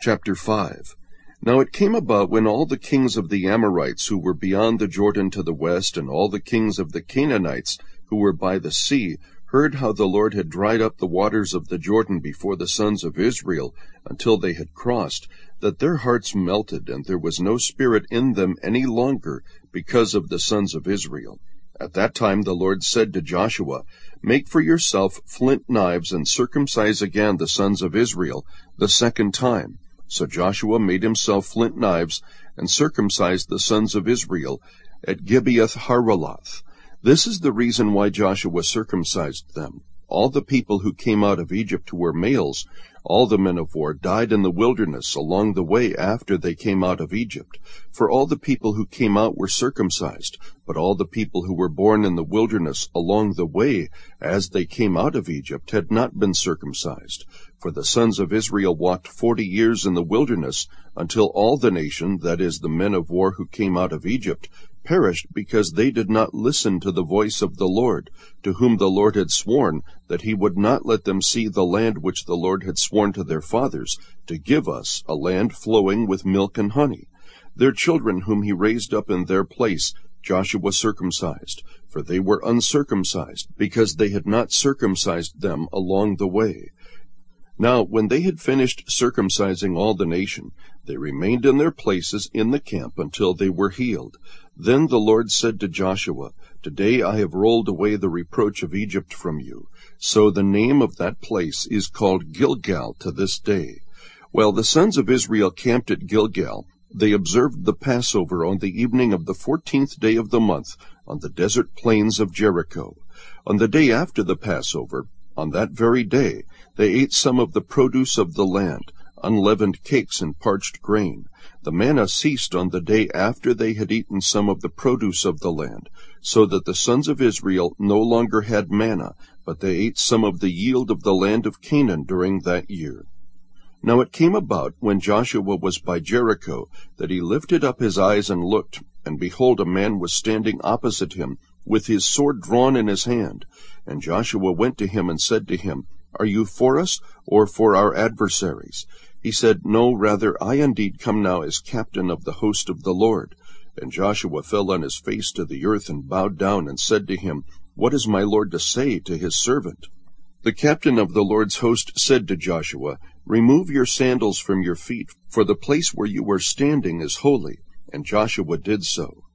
Chapter 5. Now it came about when all the kings of the Amorites who were beyond the Jordan to the west, and all the kings of the Canaanites who were by the sea, heard how the Lord had dried up the waters of the Jordan before the sons of Israel until they had crossed, that their hearts melted, and there was no spirit in them any longer because of the sons of Israel. At that time the Lord said to Joshua, Make for yourself flint knives, and circumcise again the sons of Israel the second time. So Joshua made himself flint knives, and circumcised the sons of Israel at Gibeath Haraloth. This is the reason why Joshua circumcised them. All the people who came out of Egypt who were males, all the men of war, died in the wilderness along the way after they came out of Egypt. For all the people who came out were circumcised, but all the people who were born in the wilderness along the way as they came out of Egypt had not been circumcised. For the sons of Israel walked 40 years in the wilderness, until all the nation, that is, the men of war who came out of Egypt, perished because they did not listen to the voice of the Lord, to whom the Lord had sworn that he would not let them see the land which the Lord had sworn to their fathers, to give us, a land flowing with milk and honey. Their children whom he raised up in their place Joshua circumcised, for they were uncircumcised, because they had not circumcised them along the way. Now when they had finished circumcising all the nation, they remained in their places in the camp until they were healed. Then the Lord said to Joshua, Today I have rolled away the reproach of Egypt from you. So the name of that place is called Gilgal to this day. While the sons of Israel camped at Gilgal, they observed the Passover on the evening of the 14th day of the month on the desert plains of Jericho. On the day after the Passover, on that very day, they ate some of the produce of the land, unleavened cakes and parched grain. The manna ceased on the day after they had eaten some of the produce of the land, so that the sons of Israel no longer had manna, but they ate some of the yield of the land of Canaan during that year. Now it came about, when Joshua was by Jericho, that he lifted up his eyes and looked, and behold, a man was standing opposite him, with his sword drawn in his hand. And Joshua went to him and said to him, Are you for us, or for our adversaries? He said, No, rather, I indeed come now as captain of the host of the Lord. And Joshua fell on his face to the earth, and bowed down, and said to him, What is my Lord to say to his servant? The captain of the Lord's host said to Joshua, Remove your sandals from your feet, for the place where you are standing is holy. And Joshua did so.